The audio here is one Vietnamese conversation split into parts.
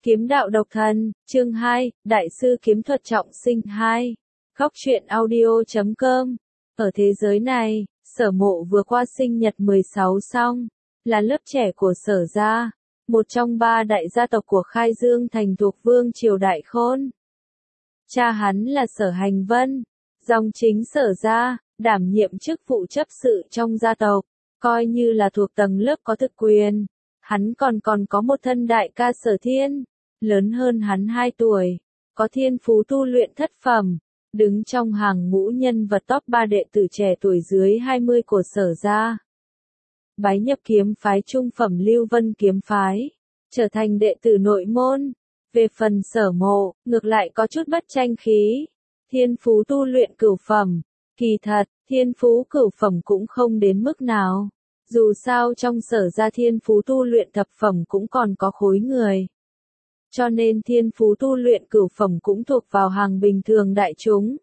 Kiếm đạo độc thần, chương 2, Đại sư kiếm thuật trọng sinh 2. Góc truyện audio.com. Ở thế giới này, Sở Mộ vừa qua sinh nhật 16 xong, là lớp trẻ của Sở gia, một trong 3 đại gia tộc của Khai Dương thành thuộc vương triều Đại Khôn. Cha hắn là Sở Hành Vân, dòng chính Sở gia, đảm nhiệm chức vụ chấp sự trong gia tộc, coi như là thuộc tầng lớp có thực quyền. Hắn còn có một thân đại ca Sở Thiên, lớn hơn hắn 2 tuổi, có thiên phú tu luyện thất phẩm, đứng trong hàng ngũ nhân vật top 3 đệ tử trẻ tuổi dưới 20 của Sở gia. Bái nhập kiếm phái trung phẩm Lưu Vân kiếm phái, trở thành đệ tử nội môn. Về phần Sở Mộ, ngược lại có chút bất tranh khí, thiên phú tu luyện cửu phẩm, kỳ thật, thiên phú cửu phẩm cũng không đến mức nào. Dù sao trong Sở gia thiên phú tu luyện thập phẩm cũng còn có khối người. Cho nên thiên phú tu luyện cửu phẩm cũng thuộc vào hàng bình thường đại chúng.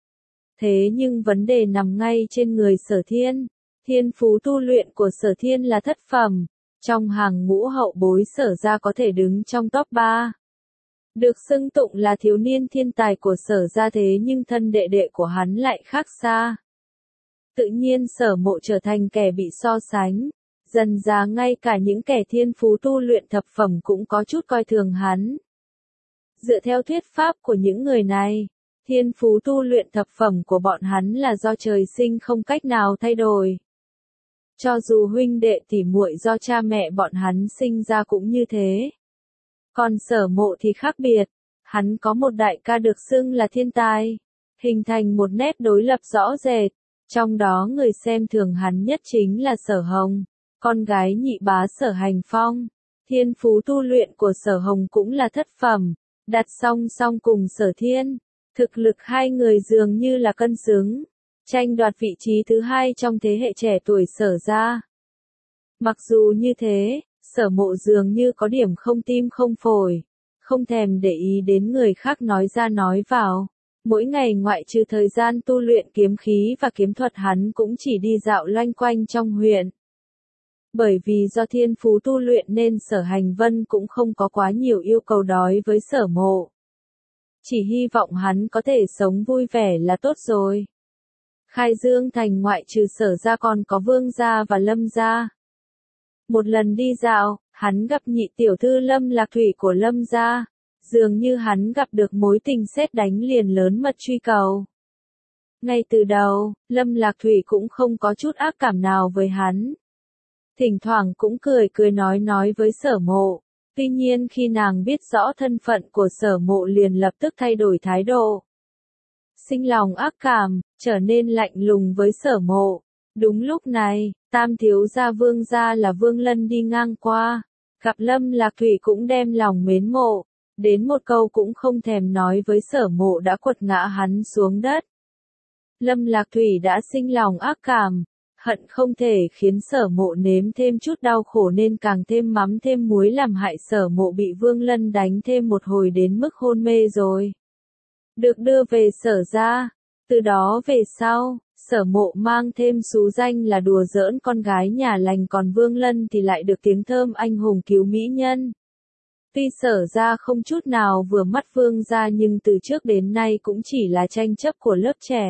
Thế nhưng vấn đề nằm ngay trên người Sở Thiên. Thiên phú tu luyện của Sở Thiên là thất phẩm. Trong hàng ngũ hậu bối Sở gia có thể đứng trong top 3. Được xưng tụng là thiếu niên thiên tài của Sở gia, thế nhưng thân đệ đệ của hắn lại khác xa. Tự nhiên Sở Mộ trở thành kẻ bị so sánh. Dần ra ngay cả những kẻ thiên phú tu luyện thập phẩm cũng có chút coi thường hắn. Dựa theo thuyết pháp của những người này, thiên phú tu luyện thập phẩm của bọn hắn là do trời sinh không cách nào thay đổi. Cho dù huynh đệ tỉ muội do cha mẹ bọn hắn sinh ra cũng như thế. Còn Sở Mộ thì khác biệt, hắn có một đại ca được xưng là thiên tài, hình thành một nét đối lập rõ rệt. Trong đó người xem thường hắn nhất chính là Sở Hồng, con gái nhị bá Sở Hành Phong. Thiên phú tu luyện của Sở Hồng cũng là thất phẩm, đặt song song cùng Sở Thiên. Thực lực hai người dường như là cân xứng, tranh đoạt vị trí thứ 2 trong thế hệ trẻ tuổi Sở gia. Mặc dù như thế, Sở Mộ dường như có điểm không tim không phổi, không thèm để ý đến người khác nói ra nói vào. Mỗi ngày ngoại trừ thời gian tu luyện kiếm khí và kiếm thuật, hắn cũng chỉ đi dạo loanh quanh trong huyện. Bởi vì do thiên phú tu luyện nên Sở Hành Vân cũng không có quá nhiều yêu cầu đối với Sở Mộ. Chỉ hy vọng hắn có thể sống vui vẻ là tốt rồi. Khai Dương thành ngoại trừ Sở gia còn có Vương gia và Lâm gia. Một lần đi dạo, hắn gặp nhị tiểu thư Lâm Lạc Thủy của Lâm gia. Dường như hắn gặp được mối tình sét đánh liền lớn mật truy cầu. Ngay từ đầu, Lâm Lạc Thủy cũng không có chút ác cảm nào với hắn. Thỉnh thoảng cũng cười nói với Sở Mộ. Tuy nhiên khi nàng biết rõ thân phận của Sở Mộ liền lập tức thay đổi thái độ. Sinh lòng ác cảm, trở nên lạnh lùng với Sở Mộ. Đúng lúc này, tam thiếu gia Vương gia là Vương Lân đi ngang qua. Gặp Lâm Lạc Thủy cũng đem lòng mến mộ. Đến một câu cũng không thèm nói với Sở Mộ đã quật ngã hắn xuống đất. Lâm Lạc Thủy đã sinh lòng ác cảm, hận không thể khiến Sở Mộ nếm thêm chút đau khổ nên càng thêm mắm thêm muối làm hại Sở Mộ bị Vương Lân đánh thêm một hồi đến mức hôn mê rồi. Được đưa về Sở gia, từ đó về sau, Sở Mộ mang thêm xú danh là đùa giỡn con gái nhà lành, còn Vương Lân thì lại được tiếng thơm anh hùng cứu mỹ nhân. Tuy Sở gia không chút nào vừa mắt Vương gia nhưng từ trước đến nay cũng chỉ là tranh chấp của lớp trẻ.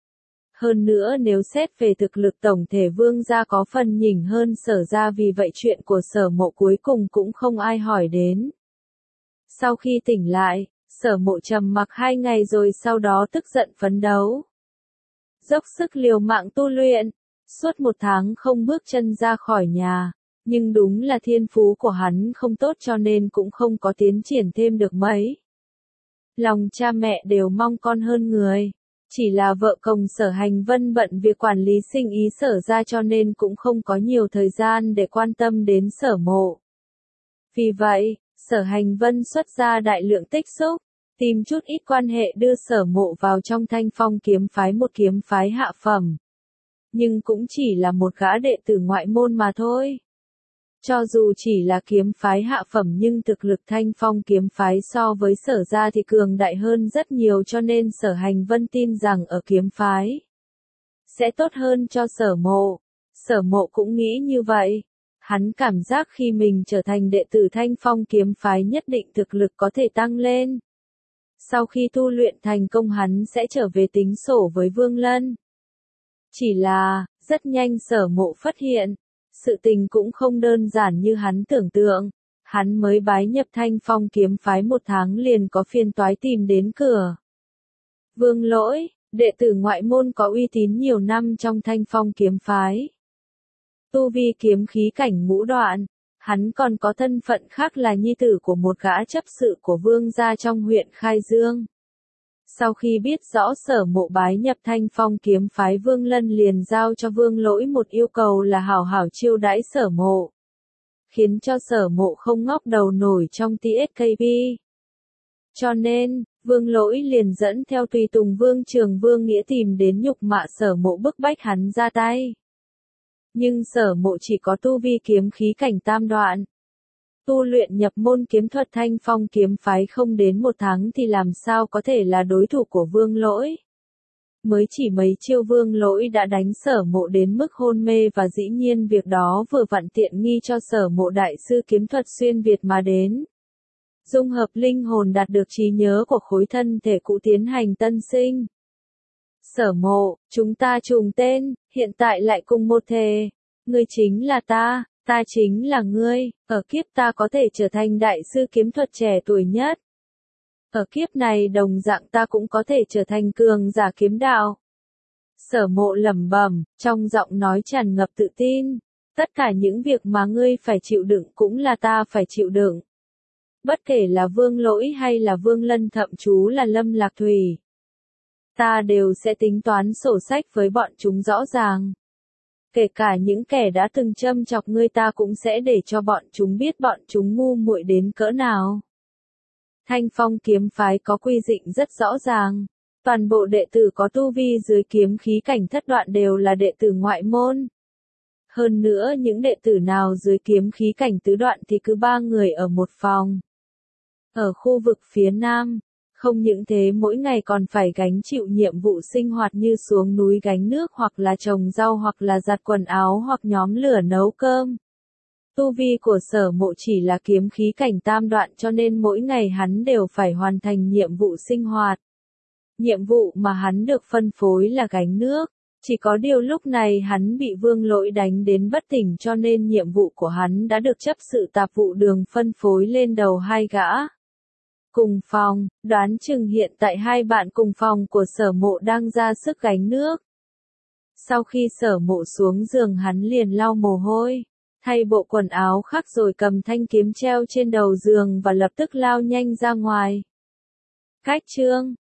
Hơn nữa nếu xét về thực lực tổng thể Vương gia có phần nhỉnh hơn Sở gia, vì vậy chuyện của Sở Mộ cuối cùng cũng không ai hỏi đến. Sau khi tỉnh lại, Sở Mộ trầm mặc 2 ngày rồi sau đó tức giận phấn đấu. Dốc sức liều mạng tu luyện, suốt 1 tháng không bước chân ra khỏi nhà. Nhưng đúng là thiên phú của hắn không tốt cho nên cũng không có tiến triển thêm được mấy. Lòng cha mẹ đều mong con hơn người. Chỉ là vợ chồng Sở Hành Vân bận việc quản lý sinh ý Sở gia cho nên cũng không có nhiều thời gian để quan tâm đến Sở Mộ. Vì vậy, Sở Hành Vân xuất ra đại lượng tích xúc, tìm chút ít quan hệ đưa Sở Mộ vào trong Thanh Phong kiếm phái, một kiếm phái hạ phẩm. Nhưng cũng chỉ là một gã đệ tử ngoại môn mà thôi. Cho dù chỉ là kiếm phái hạ phẩm nhưng thực lực Thanh Phong kiếm phái so với Sở gia thì cường đại hơn rất nhiều, cho nên Sở Hành Vân tin rằng ở kiếm phái sẽ tốt hơn cho Sở Mộ. Sở Mộ cũng nghĩ như vậy. Hắn cảm giác khi mình trở thành đệ tử Thanh Phong kiếm phái nhất định thực lực có thể tăng lên. Sau khi tu luyện thành công hắn sẽ trở về tính sổ với Vương Lân. Chỉ là, rất nhanh Sở Mộ phát hiện, sự tình cũng không đơn giản như hắn tưởng tượng. Hắn mới bái nhập Thanh Phong kiếm phái 1 tháng liền có phiền toái tìm đến cửa. Vương Lỗi, đệ tử ngoại môn có uy tín nhiều năm trong Thanh Phong kiếm phái. Tu vi kiếm khí cảnh ngũ đoạn, hắn còn có thân phận khác là nhi tử của một gã chấp sự của Vương gia trong huyện Khai Dương. Sau khi biết rõ Sở Mộ bái nhập Thanh Phong kiếm phái, Vương Lân liền giao cho Vương Lỗi một yêu cầu là hảo hảo chiêu đãi Sở Mộ, khiến cho Sở Mộ không ngóc đầu nổi trong TSKP. Cho nên, Vương Lỗi liền dẫn theo tùy tùng Vương Trường Vương Nghĩa tìm đến nhục mạ Sở Mộ, bức bách hắn ra tay. Nhưng Sở Mộ chỉ có tu vi kiếm khí cảnh tam đoạn. Tu luyện nhập môn kiếm thuật Thanh Phong kiếm phái không đến 1 tháng thì làm sao có thể là đối thủ của Vương Lỗi. Mới chỉ mấy chiêu Vương Lỗi đã đánh Sở Mộ đến mức hôn mê, và dĩ nhiên việc đó vừa vặn tiện nghi cho Sở Mộ đại sư kiếm thuật xuyên Việt mà đến. Dung hợp linh hồn đạt được trí nhớ của khối thân thể cũ tiến hành tân sinh. Sở Mộ, chúng ta trùng tên, hiện tại lại cùng một thể. Ngươi chính là ta chính là ngươi, ở kiếp ta có thể trở thành đại sư kiếm thuật trẻ tuổi nhất. Ở kiếp này đồng dạng ta cũng có thể trở thành cường giả kiếm đạo. Sở Mộ lẩm bẩm, trong giọng nói tràn ngập tự tin. Tất cả những việc mà ngươi phải chịu đựng cũng là ta phải chịu đựng. Bất kể là Vương Lỗi hay là Vương Lân, thậm chú là Lâm Lạc Thủy, ta đều sẽ tính toán sổ sách với bọn chúng rõ ràng. Kể cả những kẻ đã từng châm chọc ngươi, ta cũng sẽ để cho bọn chúng biết bọn chúng ngu muội đến cỡ nào. Thanh Phong kiếm phái có quy định rất rõ ràng. Toàn bộ đệ tử có tu vi dưới kiếm khí cảnh thất đoạn đều là đệ tử ngoại môn. Hơn nữa những đệ tử nào dưới kiếm khí cảnh tứ đoạn thì cứ 3 người ở một phòng. Ở khu vực phía Nam, không những thế mỗi ngày còn phải gánh chịu nhiệm vụ sinh hoạt như xuống núi gánh nước, hoặc là trồng rau, hoặc là giặt quần áo, hoặc nhóm lửa nấu cơm. Tu vi của Sở Mộ chỉ là kiếm khí cảnh tam đoạn, cho nên mỗi ngày hắn đều phải hoàn thành nhiệm vụ sinh hoạt. Nhiệm vụ mà hắn được phân phối là gánh nước. Chỉ có điều lúc này hắn bị Vương Lỗi đánh đến bất tỉnh, cho nên nhiệm vụ của hắn đã được chấp sự tạp vụ Đường phân phối lên đầu 2 gã. Cùng phòng, đoán chừng hiện tại 2 bạn cùng phòng của Sở Mộ đang ra sức gánh nước. Sau khi Sở Mộ xuống giường hắn liền lau mồ hôi, thay bộ quần áo khác rồi cầm thanh kiếm treo trên đầu giường và lập tức lao nhanh ra ngoài. Cách chương